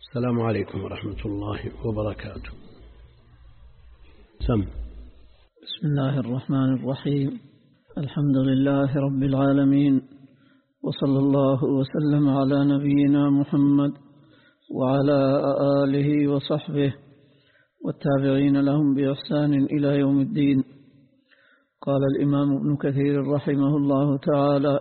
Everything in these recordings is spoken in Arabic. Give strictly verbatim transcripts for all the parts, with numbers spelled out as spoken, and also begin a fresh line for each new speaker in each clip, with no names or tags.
السلام عليكم ورحمة الله وبركاته. سم.
بسم الله الرحمن الرحيم. الحمد لله رب العالمين، وصلى الله وسلم على نبينا محمد وعلى آله وصحبه والتابعين لهم بإحسان إلى يوم الدين. قال الإمام ابن كثير رحمه الله تعالى: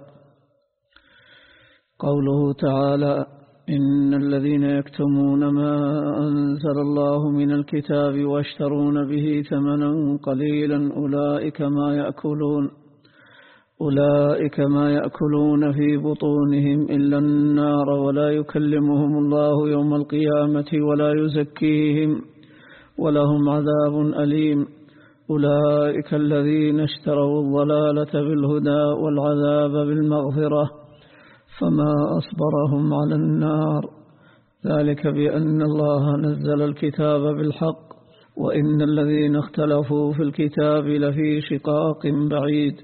قوله تعالى: إن الذين يكتمون ما أنزل الله من الكتاب واشترون به ثمنا قليلا أولئك ما يأكلون أولئك ما يأكلون في بطونهم إلا النار ولا يكلمهم الله يوم القيامة ولا يزكيهم ولهم عذاب أليم. أولئك الذين اشتروا الضلالة بالهدى والعذاب بالمغفرة فما أصبرهم على النار، ذلك بأن الله نزل الكتاب بالحق وإن الذين اختلفوا في الكتاب لفي شقاق بعيد.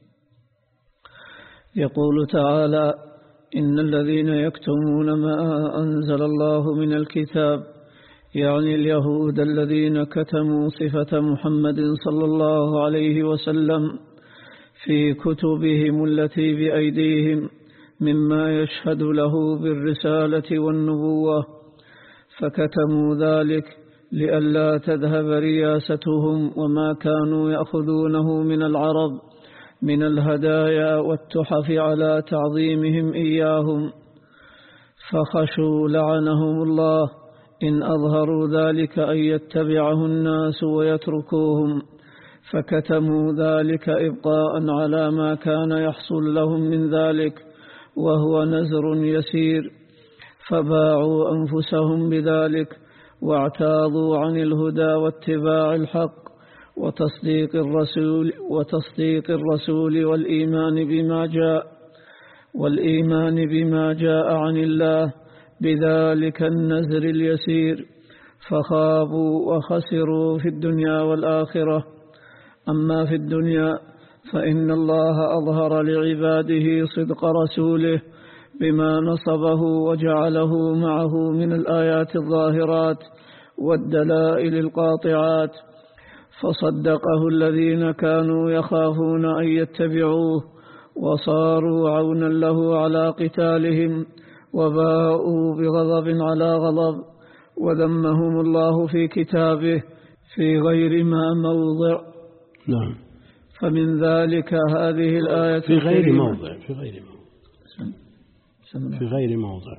يقول تعالى: إن الذين يكتمون ما أنزل الله من الكتاب، يعني اليهود الذين كتموا صفة محمد صلى الله عليه وسلم في كتبهم التي بأيديهم مما يشهد له بالرسالة والنبوة، فكتموا ذلك لئلا تذهب رياستهم وما كانوا يأخذونه من العرب من الهدايا والتحف على تعظيمهم إياهم، فخشوا لعنهم الله إن أظهروا ذلك أن يتبعه الناس ويتركوهم، فكتموا ذلك إبقاء على ما كان يحصل لهم من ذلك وهو نزر يسير، فباعوا أنفسهم بذلك واعتاضوا عن الهدى واتباع الحق وتصديق الرسول وتصديق الرسول والإيمان بما جاء والإيمان بما جاء عن الله بذلك النزر اليسير، فخابوا وخسروا في الدنيا والآخرة. أما في الدنيا فإن الله أظهر لعباده صدق رسوله بما نصبه وجعله معه من الآيات الظاهرات والدلائل القاطعات، فصدقه الذين كانوا يخافون أن يتبعوه وصاروا عونا له على قتالهم وباءوا بغضب على غضب، وذمهم الله في كتابه في غير ما موضع.
نعم.
فمن ذلك هذه الآية
في غير موضع في غير موضع في غير موضع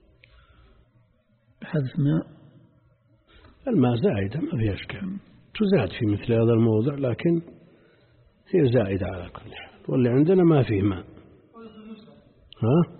بحذف ماء.
الماء زائدة ما فيها إشكال، تزاد في مثل هذا الموضع، لكن هي زائدة على كل حال، واللي عندنا ما فيه ماء. ها؟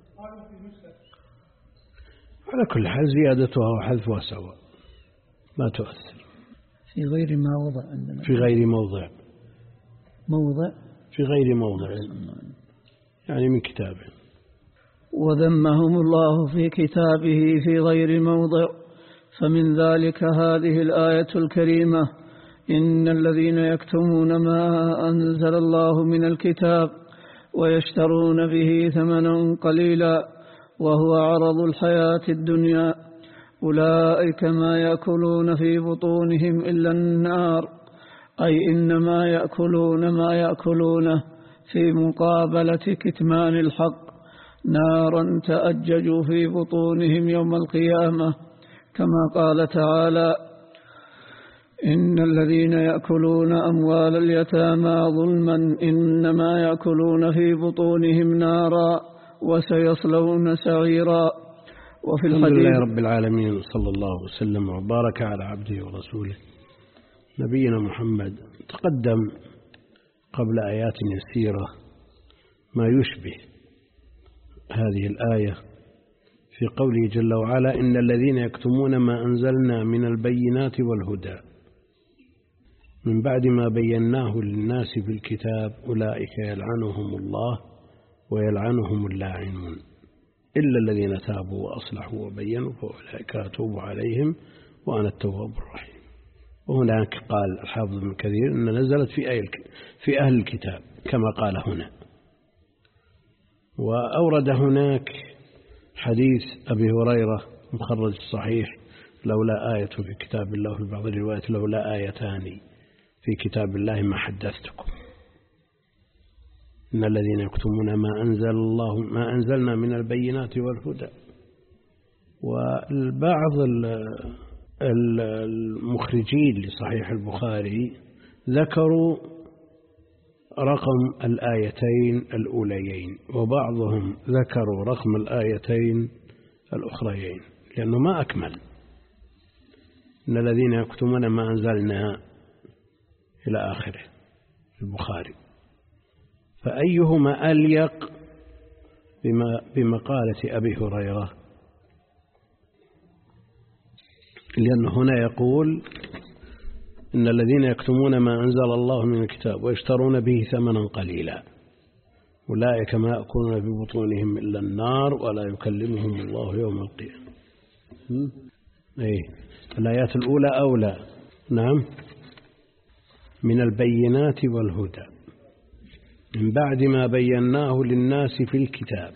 على كل حال زيادتها وحذفها سواء، ما تؤثر.
في غير ما وضع عندنا
في غير موضع
موضع
في غير موضع يعني من كتابه.
وذمهم الله في كتابه في غير موضع، فمن ذلك هذه الآية الكريمة: إن الذين يكتمون ما أنزل الله من الكتاب ويشترون به ثمنا قليلا وهو عرض الحياة الدنيا أولئك ما يأكلون في بطونهم إلا النار، أي إنما يأكلون ما يأكلونه في مقابلة كتمان الحق نارا تأجج في بطونهم يوم القيامة، كما قال تعالى: إن الذين يأكلون أموال اليتامى ظلما إنما يأكلون في بطونهم نارا وسيصلون سعيرا. وفي الحديث:
الحمد لله رب العالمين، صلى الله وسلم وبارك على عبده ورسوله نبينا محمد. تقدم قبل آيات يسيرة ما يشبه هذه الآية في قوله جل وعلا: إن الذين يكتمون ما أنزلنا من البينات والهدى من بعد ما بيناه للناس في الكتاب أولئك يلعنهم الله ويلعنهم اللاعنون إلا الذين تابوا وأصلحوا وبينوا فأولئك أتوب عليهم وأنا التواب الرحيم. وهناك قال الحافظ ابن كثير أن نزلت في في أهل الكتاب كما قال هنا. وأورد هناك حديث أبي هريرة مخرج الصحيح لولا آية في كتاب الله، في بعض الروايات لولا آيتان في كتاب الله ما حدثتكم. إن الذين يكتمون ما أنزل الله ما أنزلنا من البينات والهدى. والبعض المخرجين لصحيح البخاري ذكروا رقم الآيتين الأوليين، وبعضهم ذكروا رقم الآيتين الأخريين، لأنه ما أكمل. إن الذين يكتمون ما أنزلنا إلى آخره في البخاري، فأيهما أليق بمقالة أبي هريرة؟ لأن هنا يقول إن الذين يكتمون ما أنزل الله من الكتاب ويشترون به ثمنا قليلا أولئك ما يأكلون ببطونهم إلا النار ولا يكلمهم الله يوم القيامة. إيه الآيات الأولى أولى، نعم، من البينات والهدى من بعد ما بيناه للناس في الكتاب.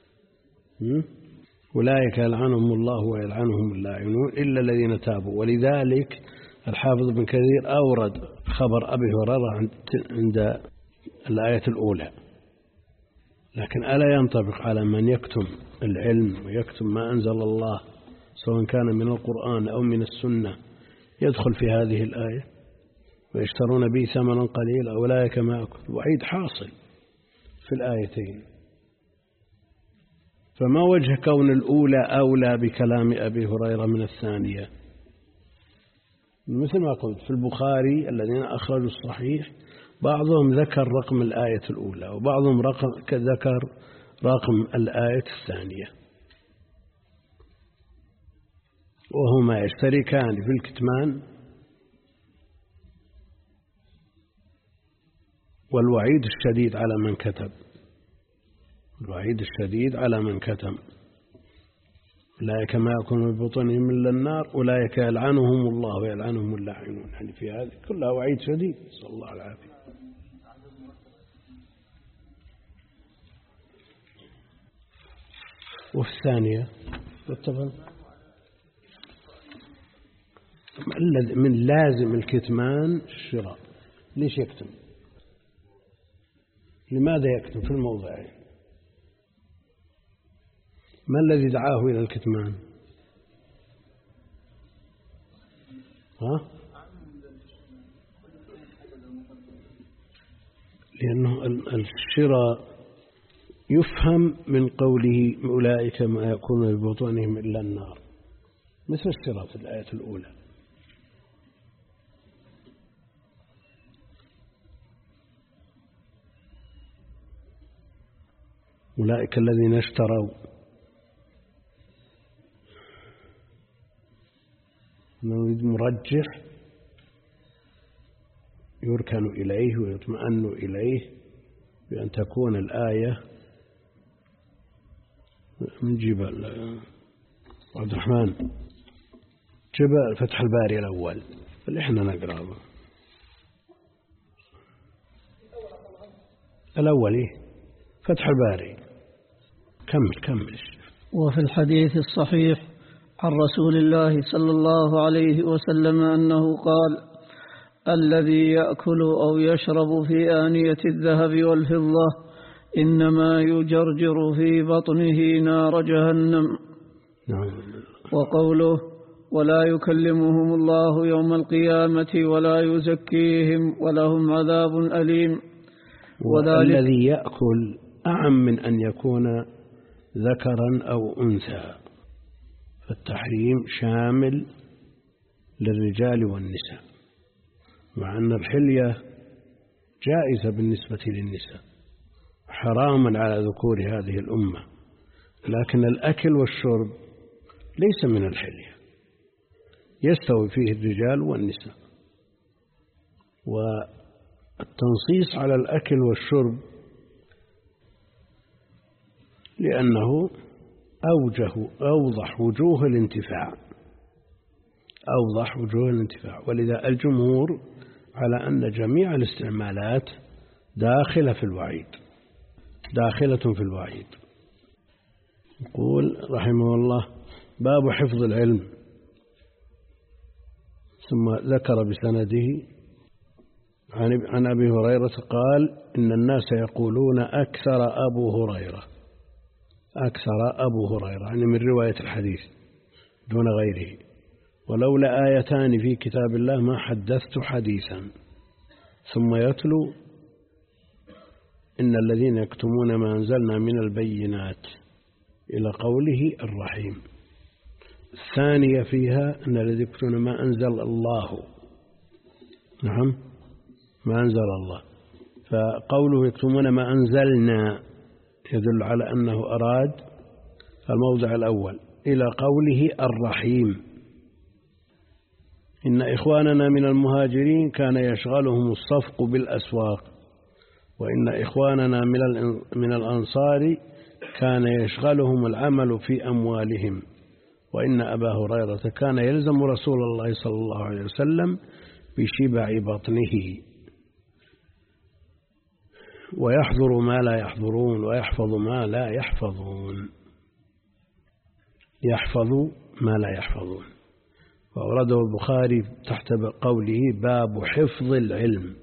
أولئك يلعنهم الله ويلعنهم اللاعنون إلا الذين تابوا. ولذلك الحافظ ابن كثير أورد خبر أبي هريرة عند الآية الأولى، لكن ألا ينطبق على من يكتم العلم ويكتم ما أنزل الله سواء كان من القرآن أو من السنة يدخل في هذه الآية؟ ويشترون به ثمنا قليلا أولئك ما يأكل. وعيد حاصل في الآيتين. فما وجه كون الأولى أولى بكلام أبي هريرة من الثانية؟ مثل ما قلت في البخاري الذين أخرجوا الصحيح بعضهم ذكر رقم الآية الأولى وبعضهم رقم ذكر رقم الآية الثانية، وهما يشتركان في الكتمان والوعيد الشديد على من كتب. الوعيد الشديد على من كتم. أولئك ما يكون ببطونهم إلا النار أولئك يلعنهم الله ويلعنهم اللاعنون. يعني في هذه كلها وعيد شديد، صلى الله العافية. وفي الثانية من لازم الكتمان الشراء. ليش يكتم؟ لماذا يكتم في الموضعين؟ ما الذي دعاه إلى الكتمان؟ ها؟ لأنه الشراء يفهم من قوله أولئك ما يكون ببطونهم إلا النار، مثل الشراء في الآية الأولى. أولئك الذين اشتروا نريد مرجح يركن إليه ويطمئن إليه بأن تكون الآية من جبل عبد الرحمن جبل فتح الباري الأول اللي احنا نقرأه الأول إيه فتح الباري. كمل كمل.
وفي الحديث الصحيح عن رسول الله صلى الله عليه وسلم أنه قال: الذي يأكل أو يشرب في آنية الذهب والفضة إنما يجرجر في بطنه نار جهنم. وقوله: ولا يكلمهم الله يوم القيامة ولا يزكيهم ولهم عذاب أليم.
والذي يأكل أعم من أن يكون ذكرا أو أنثى، فالتحريم شامل للرجال والنساء، مع أن الحلية جائزة بالنسبة للنساء حراما على ذكور هذه الأمة، لكن الأكل والشرب ليس من الحلية، يستوي فيه الرجال والنساء. والتنصيص على الأكل والشرب لأنه أوجه أوضح وجوه الانتفاع أوضح وجوه الانتفاع ولذا الجمهور على أن جميع الاستعمالات داخلة في الوعيد داخلة في الوعيد. يقول رحمه الله: باب حفظ العلم. ثم ذكر بسنده عن أبي هريرة قال إن الناس يقولون أكثر أبو هريرة، أكثر أبو هريرة يعني من رواية الحديث دون غيره. ولولا آيتان في كتاب الله ما حدثت حديثا. ثم يتلو إن الذين يكتمون ما أنزلنا من البينات إلى قوله الرحيم. الثانية فيها أن الذين يكتمون ما أنزل الله، نعم ما أنزل الله، فقوله يكتمون ما أنزلنا يدل على أنه أراد الموضع الأول إلى قوله الرحيم. إن إخواننا من المهاجرين كان يشغلهم الصفق بالأسواق، وإن إخواننا من الأنصار كان يشغلهم العمل في أموالهم، وإن أبا هريرة كان يلزم رسول الله صلى الله عليه وسلم بشبع بطنه ويحضر ما لا يحضرون ويحفظ ما لا يحفظون، يحفظ ما لا يحفظون. وأورده البخاري تحت قوله باب حفظ العلم،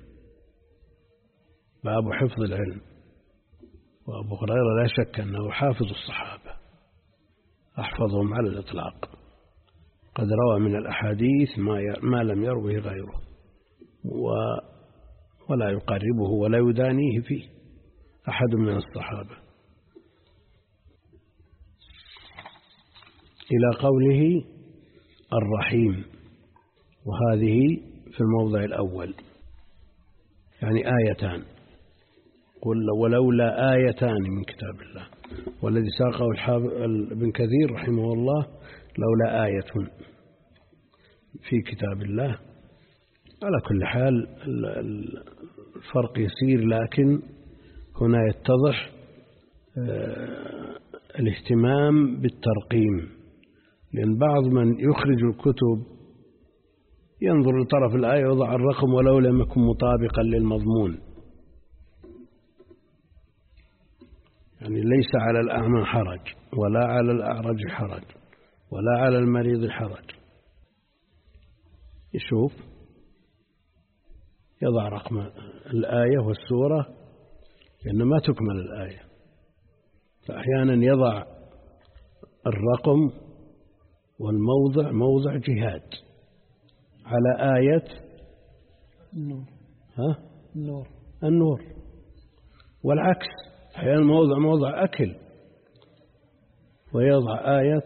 باب حفظ العلم. وأبو هريرة لا شك أنه حافظ الصحابة، أحفظهم على الإطلاق، قد روى من الأحاديث ما لم يروه غيره، ولا يقربه ولا يدانيه فيه أحد من الصحابة. إلى قوله الرحيم، وهذه في الموضع الأول يعني آيتان، قل ولولا آيتان من كتاب الله. والذي ساقه ابن كثير رحمه الله لولا آية في كتاب الله. على كل حال الفرق يسير، لكن هنا يتضح الاهتمام بالترقيم، لأن بعض من يخرج الكتب ينظر لطرف الآية ويضع الرقم ولو لم يكن مطابقا للمضمون. يعني ليس على الأعمى حرج، ولا على الأعرج حرج، ولا على المريض حرج. يشوف يضع رقم الآية والسورة لأن ما تكمل الآية، فأحيانا يضع الرقم والموضع موضع جهاد على آية
النور.
ها؟
النور
النور، والعكس أحيانا موضع موضع أكل ويضع آية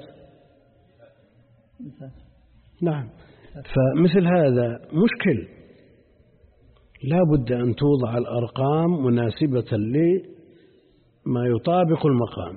نعم. فمثل هذا مشكل، لا بد أن توضع الأرقام مناسبة لما يطابق المقام.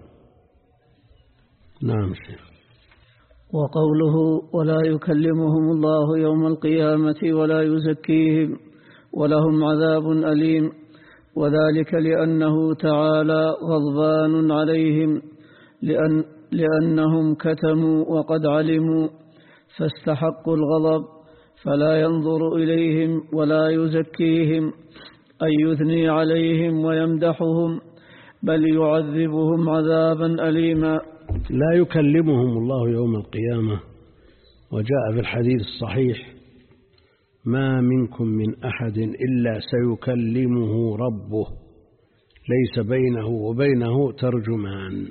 نعم شيخ.
وقوله ولا يكلمهم الله يوم القيامة ولا يزكيهم ولهم عذاب أليم، وذلك لأنه تعالى غضبان عليهم لأن لأنهم كتموا وقد علموا فاستحقوا الغضب، فلا ينظر إليهم ولا يزكيهم أي يثني عليهم ويمدحهم، بل يعذبهم عذابا أليما.
لا يكلمهم الله يوم القيامة، وجاء في الحديث الصحيح ما منكم من أحد إلا سيكلمه ربه ليس بينه وبينه ترجمان.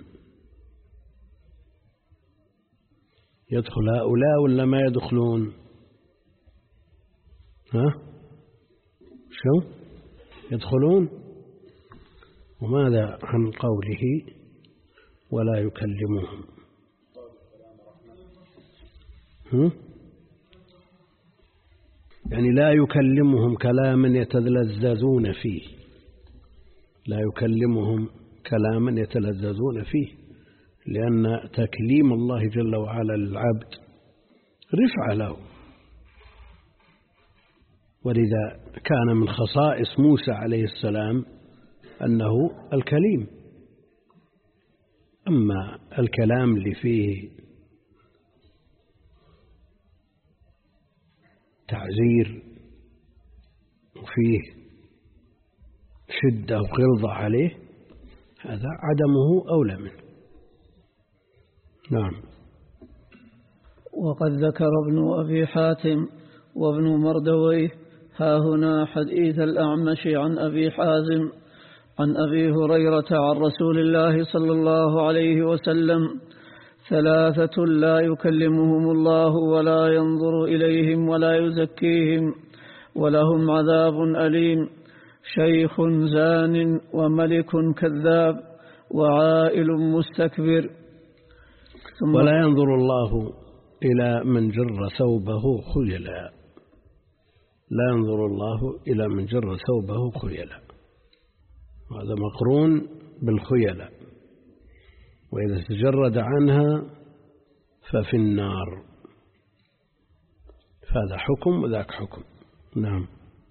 يدخل هؤلاء ولا ما يدخلون؟ ها؟ شو؟ يدخلون. وماذا عن قوله ولا يكلمهم؟ هم؟ يعني لا يكلمهم كلاما يتلذذون فيه، لا يكلمهم كلاما يتلذذون فيه، لأن تكليم الله جل وعلا للعبد رفع له. ولذا كان من خصائص موسى عليه السلام أنه الكليم. أما الكلام اللي فيه تعزير وفيه شدة وغلظة عليه، هذا عدمه أولى منه. نعم.
وقد ذكر ابن أبي حاتم وابن مردويه ها هنا حديث الأعمش عن أبي حازم عن أبي هريرة عن رسول الله صلى الله عليه وسلم: ثلاثة لا يكلمهم الله ولا ينظر إليهم ولا يزكيهم ولهم عذاب أليم: شيخ زان وملك كذاب وعائل مستكبر.
ولا ينظر الله إلى من جر ثوبه خيلا. لا ينظر الله إلى من جر ثوبه خيلا، وهذا مقرون بالخيلاء، وإذا تجرد عنها ففي النار. فهذا حكم وذاك حكم. نعم.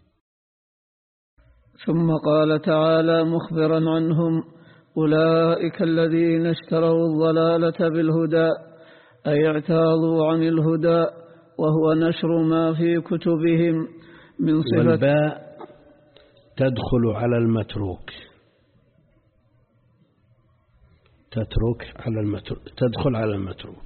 ثم قال تعالى مخبرا عنهم: أولئك الذين اشتروا الضلالة بالهدى، أي اعتاضوا عن الهدى، وهو نشر ما في كتبهم من صفة.
والباء تدخل على المتروك، تترك على المتروك، تدخل على المتروك.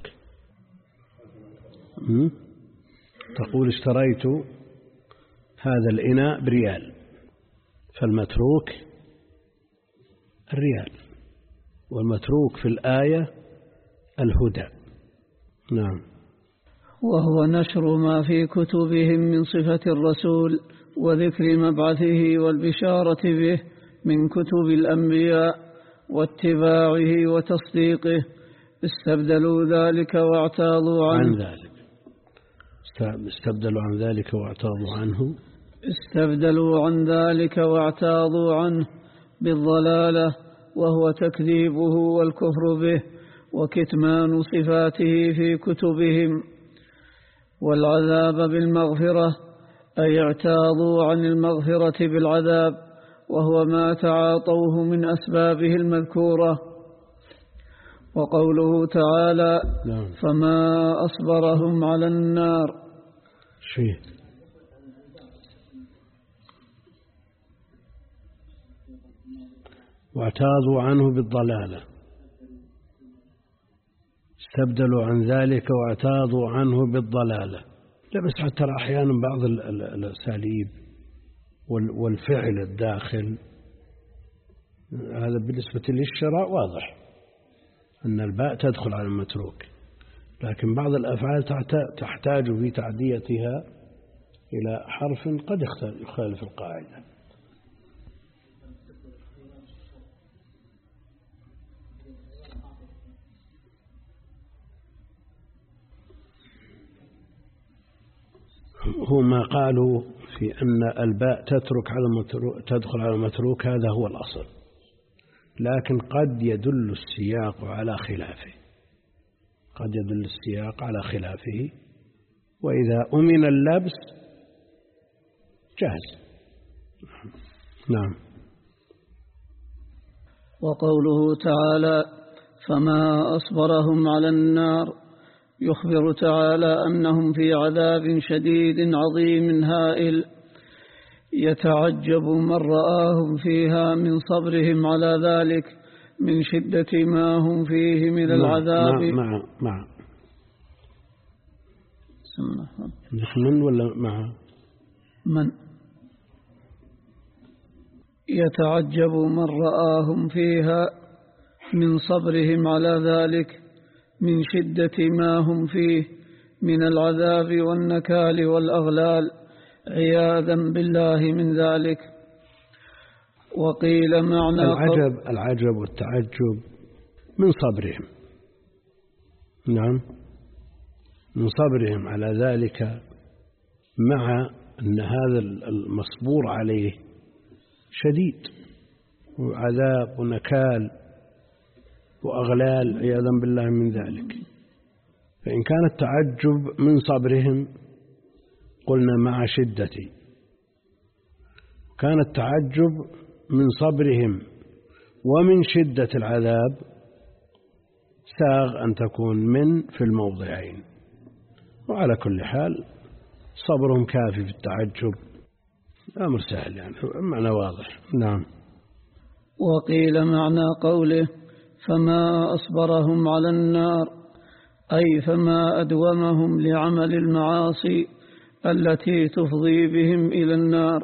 تقول اشتريت هذا الإناء بريال، فالمتروك الريال، والمتروك في الآية الهدى. نعم.
وهو نشر ما في كتبهم من صفة الرسول وذكر مبعثه والبشارة به من كتب الأنبياء واتباعه وتصديقه. استبدلوا ذلك واعتاضوا عنه.
عن ذلك استبدلوا عن ذلك واعتاضوا عنه
استبدلوا عن ذلك واعتاضوا عنه بالضلالة، وهو تكذيبه والكفر به وكتمان صفاته في كتبهم. والعذاب بالمغفرة، أي اعتاضوا عن المغفرة بالعذاب، وهو ما تعاطوه من أسبابه المذكورة. وقوله تعالى: فما أصبرهم على النار.
شيء واعتاضوا عنه بالضلالة، استبدلوا عن ذلك واعتاضوا عنه بالضلالة. لا بس حتى أحيانا بعض الأساليب والفعل الداخل هذا بالنسبة للشراء واضح أن الباء تدخل على المتروك، لكن بعض الأفعال تحتاج في تعديتها إلى حرف قد يخالف القاعدة. هو ما قالوا في أن الباء تترك على المتروك تدخل على المتروك، هذا هو الأصل، لكن قد يدل السياق على خلافه، قد يدل السياق على خلافه، وإذا أمن اللبس جاهز. نعم.
وقوله تعالى: فما أصبرهم على النار، يخبر تعالى أنهم في عذاب شديد عظيم هائل، يتعجب من رآهم فيها من صبرهم على ذلك من شدة ما هم فيه من العذاب.
مع مع من ولا مع
من يتعجب من رآهم فيها من صبرهم على ذلك من شدة ما هم فيه من العذاب والنكال والأغلال، عياذا بالله من ذلك. وقيل معنى
العجب العجب والتعجب من صبرهم. نعم، من صبرهم على ذلك، مع أن هذا المصبور عليه شديد وعذاب ونكال وأغلال، عياذا بالله من ذلك. فإن كان التعجب من صبرهم قلنا مع شدتي، كان التعجب من صبرهم ومن شدة العذاب ساغ أن تكون من في الموضعين. وعلى كل حال صبرهم كافي في التعجب، أمر سهل يعني، معنى واضح. نعم.
وقيل معنى قوله فما أصبرهم على النار أي فما أدومهم لعمل المعاصي التي تفضي بهم إلى النار.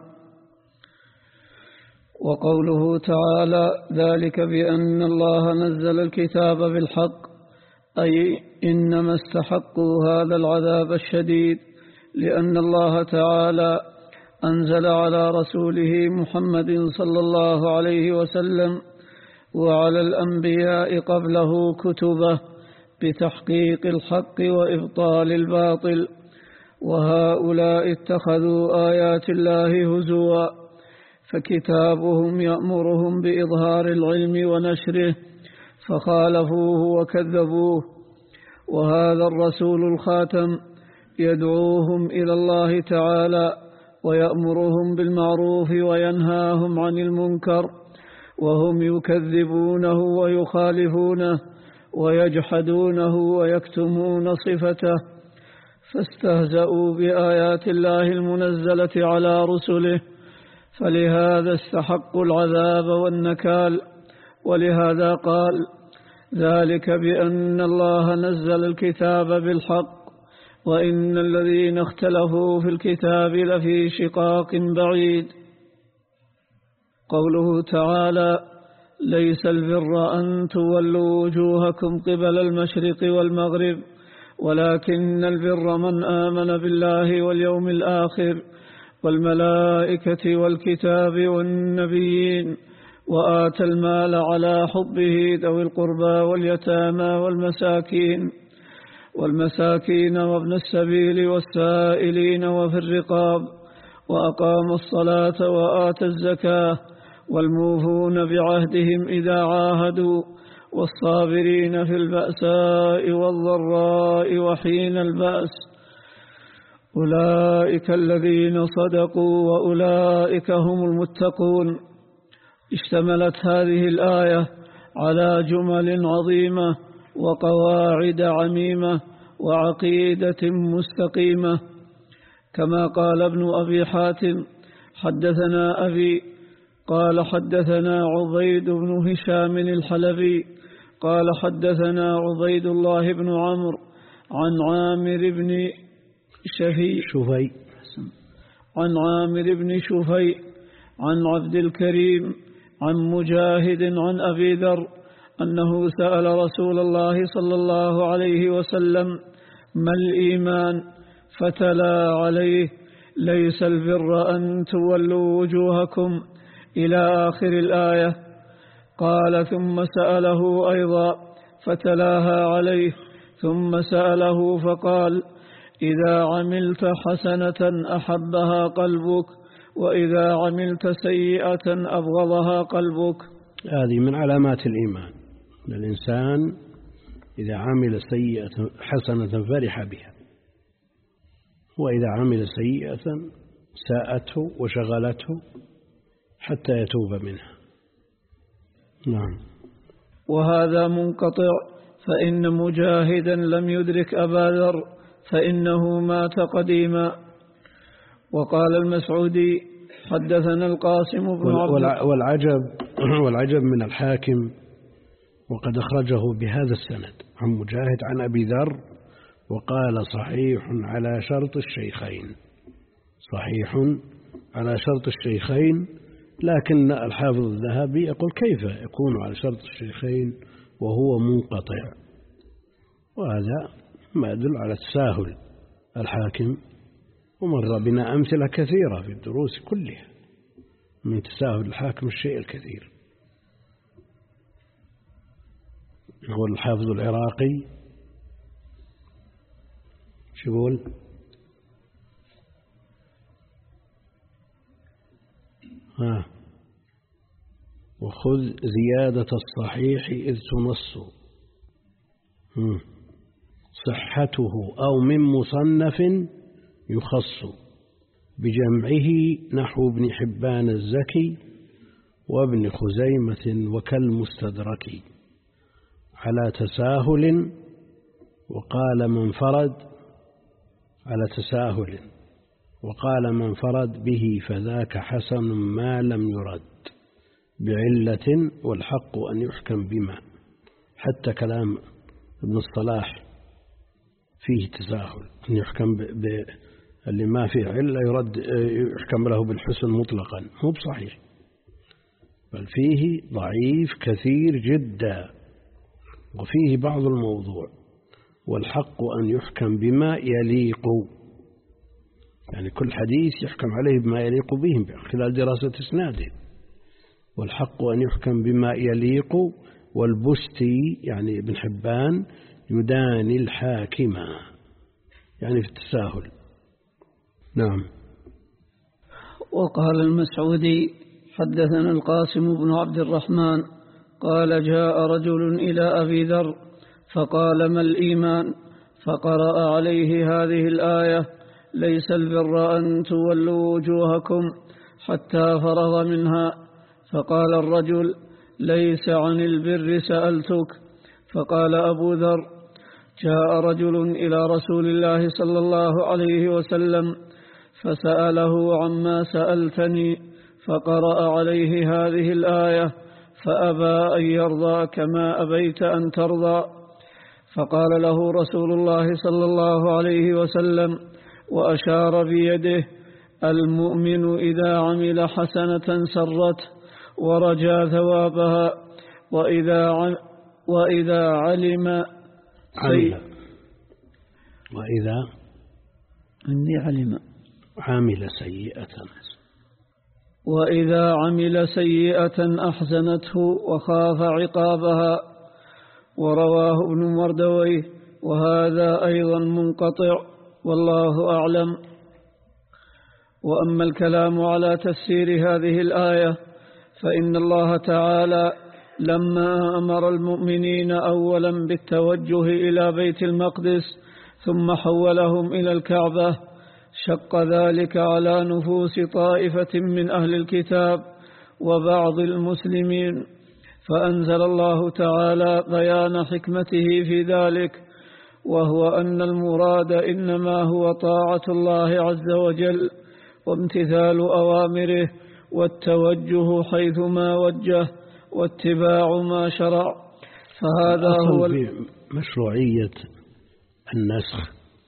وقوله تعالى ذلك بأن الله نزل الكتاب بالحق، أي إنما استحقوا هذا العذاب الشديد لأن الله تعالى أنزل على رسوله محمد صلى الله عليه وسلم وعلى الأنبياء قبله كتبه بتحقيق الحق وإبطال الباطل، وهؤلاء اتخذوا آيات الله هزوا، فكتابهم يأمرهم بإظهار العلم ونشره فخالفوه وكذبوه، وهذا الرسول الخاتم يدعوهم إلى الله تعالى ويأمرهم بالمعروف وينهاهم عن المنكر، وهم يكذبونه ويخالفونه ويجحدونه ويكتمون صفته، فاستهزأوا بآيات الله المنزلة على رسله، فلهذا استحقوا العذاب والنكال. ولهذا قال ذلك بأن الله نزل الكتاب بالحق وإن الذين اختلفوا في الكتاب لفي شقاق بعيد. قوله تعالى ليس البر أن تولوا وجوهكم قبل المشرق والمغرب ولكن البر من آمن بالله واليوم الآخر والملائكة والكتاب والنبيين وآتى المال على حبه ذوي القربى واليتامى والمساكين والمساكين وابن السبيل والسائلين وفي الرقاب وأقام الصلاة وآتى الزكاة والموفون بعهدهم إذا عاهدوا والصابرين في البأساء والضراء وحين البأس أولئك الذين صدقوا وأولئك هم المتقون. اشتملت هذه الآية على جمل عظيمة وقواعد عميمة وعقيدة مستقيمة، كما قال ابن أبي حاتم حدثنا أبي قال حدثنا عبيد بن هشام الحلبي قال حدثنا عبيد الله بن عمرو عن عامر بن شفي
شفي
عن عامر بن شفي عن عبد الكريم عن مجاهد عن أبي ذر أنه سأل رسول الله صلى الله عليه وسلم ما الإيمان؟ فتلا عليه ليس البر أن تولوا وجوهكم إلى آخر الآية. قال ثم سأله أيضا فتلاها عليه ثم سأله فقال إذا عملت حسنة أحبها قلبك وإذا عملت سيئة أبغضها قلبك.
هذه من علامات الإيمان، الإنسان إذا عمل سيئة حسنة فرح بها، وإذا عمل سيئة ساءته وشغلته حتى يتوب منها. نعم.
وهذا منقطع، فإن مجاهدا لم يدرك أبا ذر فإنه مات قديما. وقال المسعودي حدثنا القاسم بن عبد
والعجب والعجب من الحاكم وقد أخرجه بهذا السند عن مجاهد عن أبي ذر وقال صحيح على شرط الشيخين، صحيح على شرط الشيخين، لكن الحافظ الذهبي يقول كيف يكون على شرط الشيخين وهو منقطع؟ وهذا ما يدل على تساهل الحاكم، ومر بنا أمثلة كثيرة في الدروس كلها من تساهل الحاكم الشيء الكثير. يقول الحافظ العراقي شو يقول؟ ها وخذ زيادة الصحيح إذ تنص صحته أو من مصنف يخص بجمعه نحو ابن حبان الزكي وابن خزيمة وكالمستدرك على تساهل، وقال من فرد على تساهل وقال من فرد به فذاك حسن ما لم يرد بعلة، والحق أن يحكم بما. حتى كلام ابن الصلاح فيه تساهل، أن يحكم باللي ما فيه علة يرد يحكم له بالحسن مطلقا، مو بصحيح، بل فيه ضعيف كثير جدا وفيه بعض الموضوع. والحق أن يحكم بما يليق، يعني كل حديث يحكم عليه بما يليق بهم خلال دراسة إسناده. والحق أن يحكم بما يليق. والبستي يعني ابن حبان يداني الحاكم، يعني في التساهل. نعم.
وقال المسعودي: حدثنا القاسم بن عبد الرحمن قال: جاء رجل إلى أبي ذر فقال: ما الإيمان؟ فقرأ عليه هذه الآية: ليس البر أن تولوا وجوهكم، حتى فرغ منها. فقال الرجل: ليس عن البر سألتك. فقال أبو ذر: جاء رجل إلى رسول الله صلى الله عليه وسلم فسأله عما سألتني، فقرأ عليه هذه الآية، فأبى أن يرضى كما أبيت أن ترضى. فقال له رسول الله صلى الله عليه وسلم وأشار بيده: المؤمن إذا عمل حسنة سرته ورجى ثوابها، وإذا عم وإذا علم
عمل وإذا
عندي علم
عمل سيئة
وإذا عمل سيئة أحزنته وخاف عقابها. ورواه ابن مردويه، وهذا أيضا منقطع، والله أعلم. وأما الكلام على تفسير هذه الآية فإن الله تعالى لما أمر المؤمنين أولا بالتوجه إلى بيت المقدس ثم حولهم إلى الكعبة، شق ذلك على نفوس طائفة من أهل الكتاب وبعض المسلمين، فأنزل الله تعالى بيان حكمته في ذلك، وهو أن المراد إنما هو طاعة الله عز وجل وامتثال أوامره والتوجه حيثما وجه واتباع ما شرع. فهذا هو
مشروعية النسخ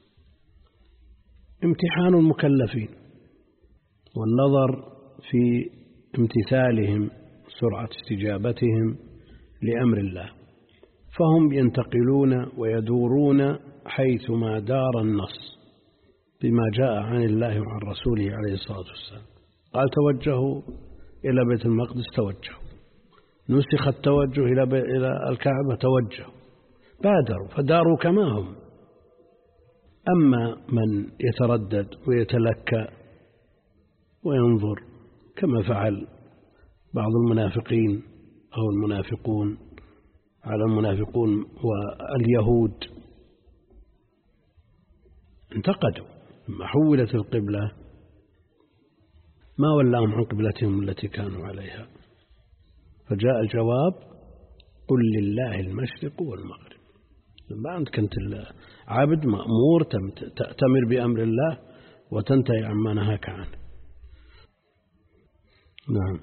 امتحان المكلفين والنظر في امتثالهم، سرعة استجابتهم لأمر الله، فهم ينتقلون ويدورون حيثما دار النص بما جاء عن الله وعن رسوله عليه الصلاة والسلام. قال توجهوا إلى بيت المقدس توجهوا، نسخ التوجه إلى إلى الكعبة توجهوا، بادروا فداروا كما هم. أما من يتردد ويتلكى وينظر كما فعل بعض المنافقين أو المنافقون على المنافقون واليهود، انتقدوا لما حولت القبلة ما ولاهم عن قبلتهم التي كانوا عليها، فجاء الجواب: قل لله المشرق والمغرب. لما أنت كنت عبد مأمور تأتمر بأمر الله وتنتهي عما نهاك عنه. نعم.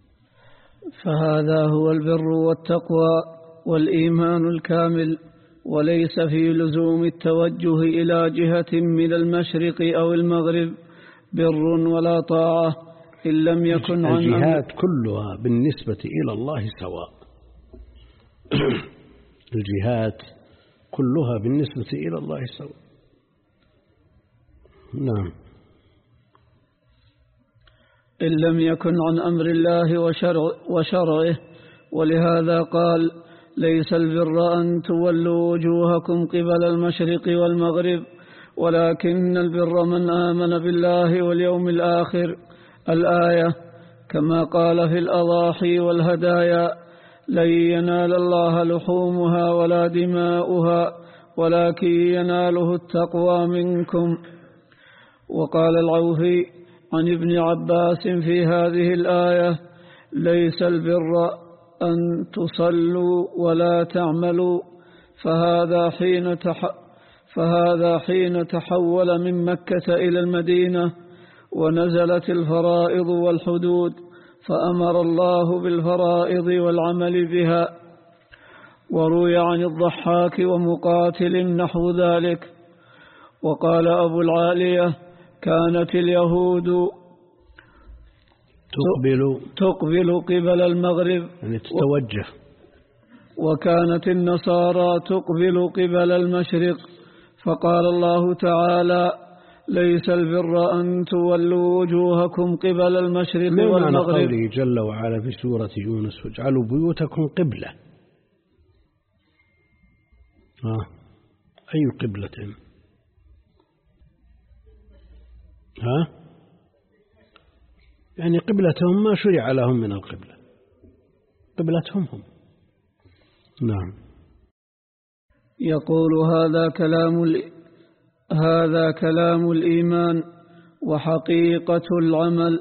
فهذا هو البر والتقوى والإيمان الكامل، وليس في لزوم التوجه إلى جهة من المشرق أو المغرب بر ولا طاعة إن لم يكن عن
الجهات كلها بالنسبة إلى الله سواء. الجهات كلها بالنسبة إلى الله سواء. نعم.
إن لم يكن عن أمر الله وشرع وشرعه، ولهذا قال: ليس البر أن تولوا وجوهكم قبل المشرق والمغرب، ولكن البر من آمن بالله واليوم الآخر، الآية. كما قال في الأضاحي والهدايا: لن ينال الله لحومها ولا دماؤها ولكن يناله التقوى منكم. وقال العوفي عن ابن عباس في هذه الآية: ليس البر أن تصلوا ولا تعملوا، فهذا حين تح فهذا حين تحول من مكة إلى المدينة ونزلت الفرائض والحدود، فأمر الله بالفرائض والعمل بها. وروي عن الضحاك ومقاتل نحو ذلك. وقال أبو العالية: كانت اليهود
تقبل
تقبل قبل المغرب
يعني تتوجه،
وكانت النصارى تقبل قبل المشرق. فقال الله تعالى: ليس البر أن تولوا وجوهكم قبل المشرق والمغرب.
معنى قوله جل وعلا في سورة يونس: واجعلوا بيوتكم قبلة. آه. أي قبلة؟ ها؟ يعني قبلتهم ما شرع لهم من القبلة، قبلتهم هم. نعم.
يقول: هذا كلام هذا كلام الإيمان وحقيقة العمل.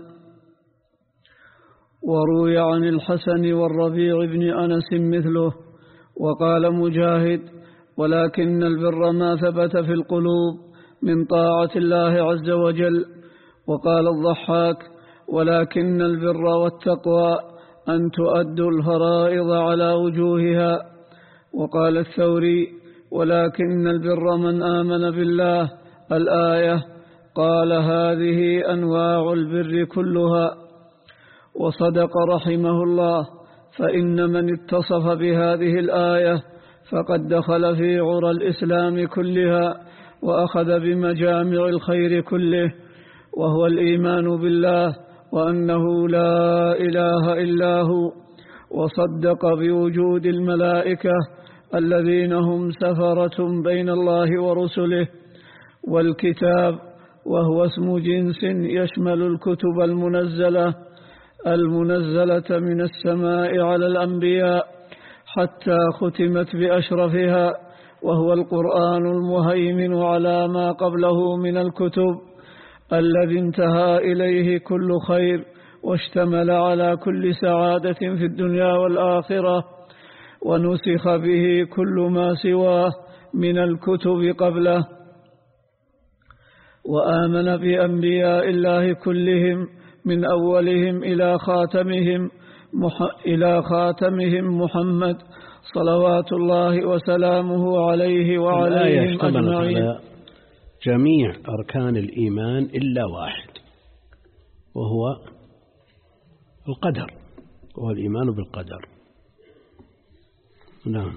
وروي عن الحسن والربيع بن أنس مثله. وقال مجاهد: ولكن البر ما ثبت في القلوب من طاعة الله عز وجل. وقال الضحاك: ولكن البر والتقوى أن تؤدوا الفرائض على وجوهها. وقال الثوري: ولكن البر من آمن بالله. الآية. قال: هذه أنواع البر كلها. وصدق رحمه الله، فإن من اتصف بهذه الآية فقد دخل في عرى الإسلام كلها وأخذ بمجامع الخير كله، وهو الإيمان بالله وأنه لا إله إلا هو، وصدق بوجود الملائكة الذين هم سفرة بين الله ورسله، والكتاب وهو اسم جنس يشمل الكتب المنزلة المنزلة من السماء على الأنبياء حتى ختمت بأشرفها، وهو القرآن المهيمن على ما قبله من الكتب الذي انتهى إليه كل خير واشتمل على كل سعادة في الدنيا والآخرة، ونسخ به كل ما سواه من الكتب قبله. وآمن بأنبياء الله كلهم من أولهم إلى خاتمهم مح... إلى خاتمهم محمد صلوات الله وسلامه عليه وعليهم أجمعين.
على جميع أركان الإيمان إلا واحد، وهو القدر، وهو الإيمان بالقدر. نعم.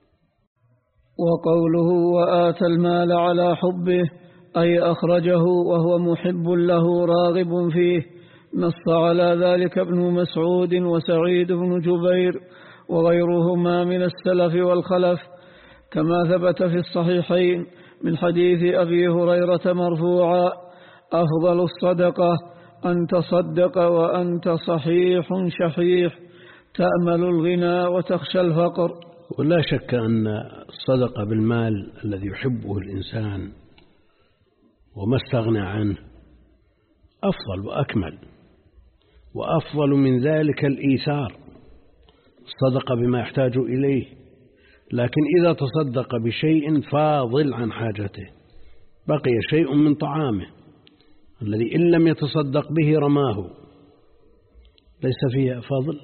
وقوله: وآتى المال على حبه، أي أخرجه وهو محب له راغب فيه. نص على ذلك ابن مسعود وسعيد بن جبير وغيرهما من السلف والخلف، كما ثبت في الصحيحين من حديث أبي هريرة مرفوعا: أفضل الصدقة أن تصدق وأنت صحيح شحيح تأمل الغنى وتخشى الفقر.
ولا شك أن الصدقة بالمال الذي يحبه الإنسان وما استغنى عنه أفضل وأكمل، وأفضل من ذلك الإيثار، الصدقة بما يحتاج إليه. لكن إذا تصدق بشيء فاضل عن حاجته بقي شيء من طعامه الذي إن لم يتصدق به رماه، ليس فيه فضل؟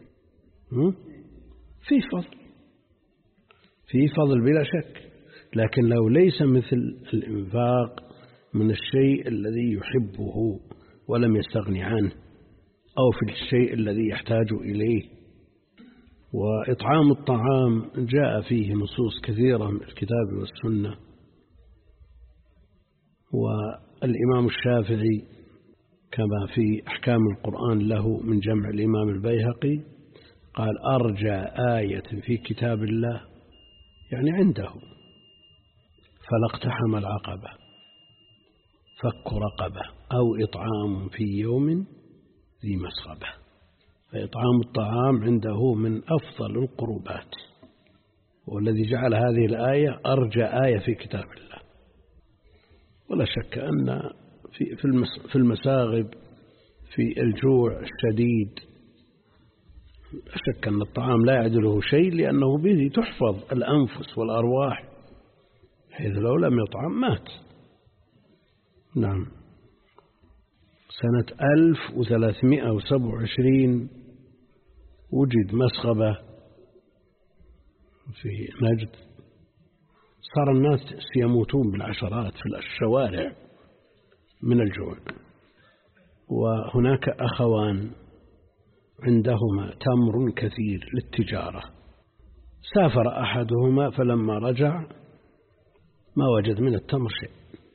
فيه فضل، فيه فضل بلا شك، لكن لو ليس مثل الإنفاق من الشيء الذي يحبه ولم يستغني عنه، أو في الشيء الذي يحتاج إليه. وإطعام الطعام جاء فيه نصوص كثيرة من الكتاب والسنة. والإمام الشافعي كما في أحكام القرآن له من جمع الإمام البيهقي قال: أرجى آية في كتاب الله يعني عنده فلا اقتحم العقبة فك رقبة أو إطعام في يوم ذي مسغبة. فإطعام الطعام عنده من أفضل القربات، والذي جعل هذه الآية أرجى آية في كتاب الله. ولا شك أن في المساغب في الجوع الشديد لا شك أن الطعام لا يعدله شيء، لأنه به تحفظ الأنفس والأرواح، حيث لو لم يطعم مات. نعم. سنة ألف وثلاثمائة وسبعة وعشرين وجد مسغبة في نجد. صار الناس يموتون بالعشرات في الشوارع من الجوع. وهناك أخوان عندهما تمر كثير للتجارة، سافر أحدهما فلما رجع ما وجد من التمر شيء،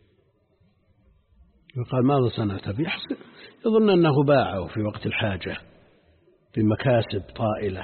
وقال ماذا صنعت به؟ يظن أنه باعه في وقت الحاجة بمكاسب طائلة،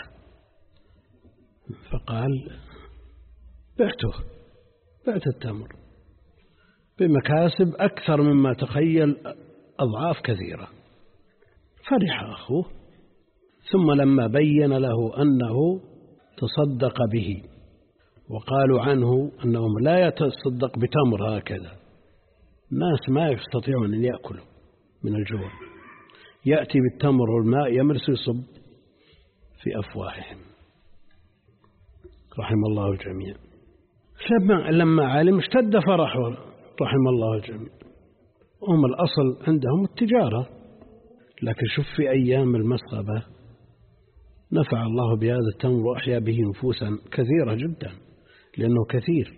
فقال بعته، بعت التمر بمكاسب أكثر مما تخيل، أضعاف كثيرة. فرح أخوه، ثم لما بين له أنه تصدق به، وقالوا عنه أنهم لا يتصدق بتمر هكذا، الناس ما يستطيعون أن يأكلوا من الجوع، يأتي بالتمر والماء يمرس يصب في أفواههم، رحم الله الجميع. لما علم اشتد فرحه، رحم الله الجميع. هم الأصل عندهم التجارة، لكن شوف في أيام المسغبة نفع الله بهذا التمر وأحيا به نفوسا كثيرة جدا، لأنه كثير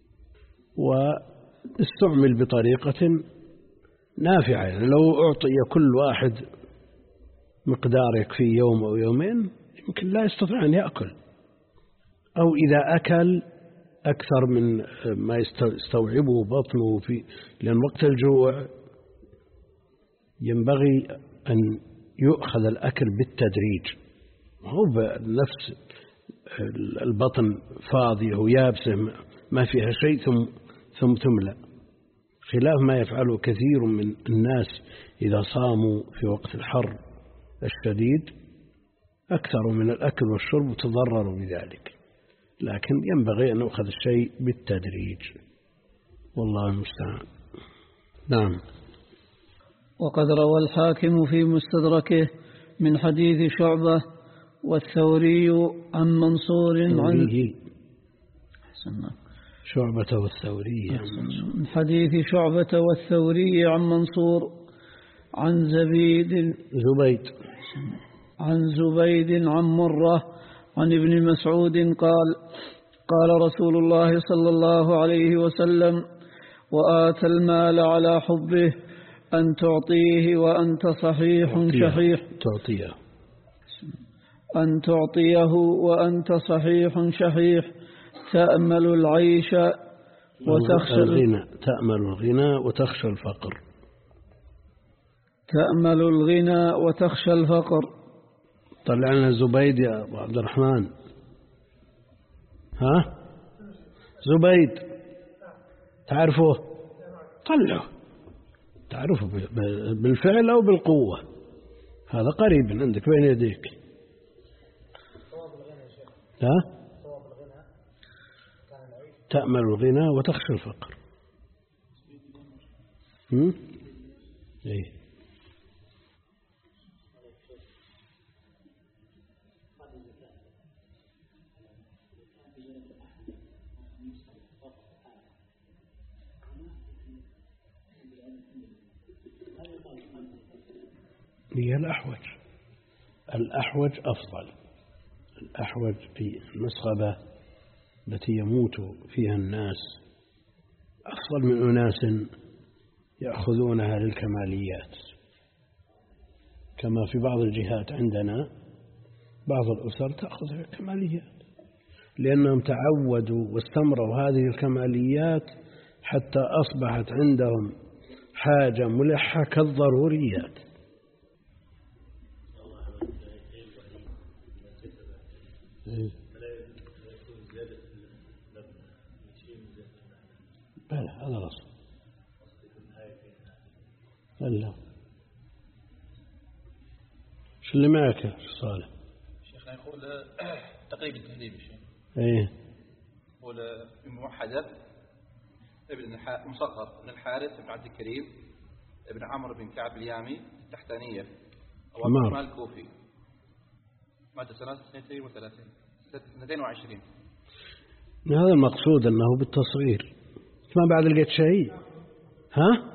واستعمل بطريقة نافعة. يعني لو أعطي كل واحد مقدار يكفي يوم أو يومين يمكن لا يستطيع أن يأكل، أو إذا أكل أكثر من ما يستوعبه بطنه في، لأن وقت الجوع ينبغي أن يؤخذ الأكل بالتدريج، هو بنفس البطن فاضية ويابسة ما فيها شيء ثم ثم تملأ، خلاف ما يفعله كثير من الناس إذا صاموا في وقت الحر الشديد أكثر من الأكل والشرب وتضرروا بذلك. لكن ينبغي أن نأخذ الشيء بالتدريج، والله المستعان. نعم.
وقد روى الحاكم في مستدركه من حديث شعبة والثوري عن منصور عن
شعبة والثوري
من حديث شعبة والثوري عن منصور عن زبيد
زبيد
عن زبيد عن مرة عن ابن مسعود قال قال رسول الله صلى الله عليه وسلم: وآتى المال على حبه أن تعطيه وأنت صحيح شحيح
تعطيه
أن تعطيه وأنت صحيح شحيح تأمل العيش وتخشى
الغنى تأمل الغنى وتخشى الفقر
تأمل الغنى وتخشى الفقر.
طلع لنا زبيد يا أبو عبد الرحمن. ها زبيد تعرفه؟ طلعه تعرفه بالفعل أو بالقوة، هذا قريب عندك بين يديك. ها تأمل الغنى وتخشى الفقر. هم؟ إيه. هي الأحوج الأحوج أفضل. الأحوج في المسغبة التي يموت فيها الناس أفضل من أناس يأخذونها للكماليات، كما في بعض الجهات عندنا بعض الأسر تأخذ الكماليات لأنهم تعودوا واستمروا هذه الكماليات حتى أصبحت عندهم حاجة ملحة كالضروريات. بلى هذا الأصل. لا شو اللي معك يا صالح؟
شيخنا يقول تقريب التهذيب يا شيخ.
ايه
يقول موحدة ابن مصغر ابن الحارث بن عبد الكريم ابن عمرو بن كعب اليامي التحتانية أو عبد الرحمن الكوفي، مات سنة اثنتين وثلاثين اثنتين وعشرين.
هذا المقصود أنه بالتصغير. ما بعد لقيت شيء؟ ها؟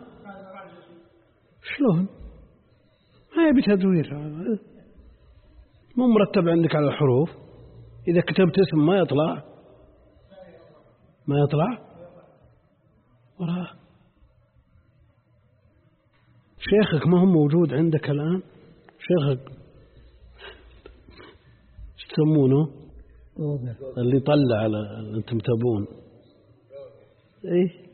شلون؟ ما يبي تدوير، مو مرتب عندك على الحروف. إذا كتبت اسم ما يطلع. ما يطلع وراه. شيخك ما هو موجود عندك الآن؟ شيخك ايش تسمونه اللي طلع على أنتم تبون إيه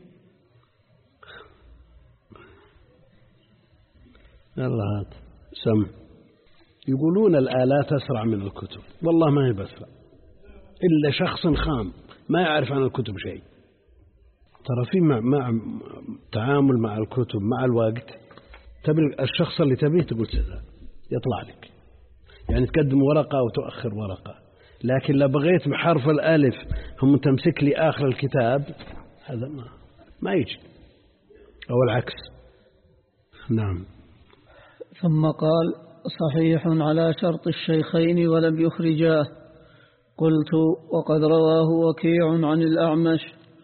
يلا هات سم. يقولون الآلات أسرع من الكتب، والله ما هي بسرع إلا شخص خام ما يعرف عن الكتب شيء. ترى في مع, مع تعامل مع الكتب مع الوقت، تبي الشخص اللي تبيه تقول سهل يطلع لك، يعني تقدم ورقة أو تؤخر ورقة، لكن لو بغيت بحرف الألف هم تمسك لي آخر الكتاب هذا ما ما يجي، أو العكس. نعم.
ثم قال: صحيح على شرط الشيخين ولم يخرجاه. قلت: وقد رواه وكيع عن الأعمش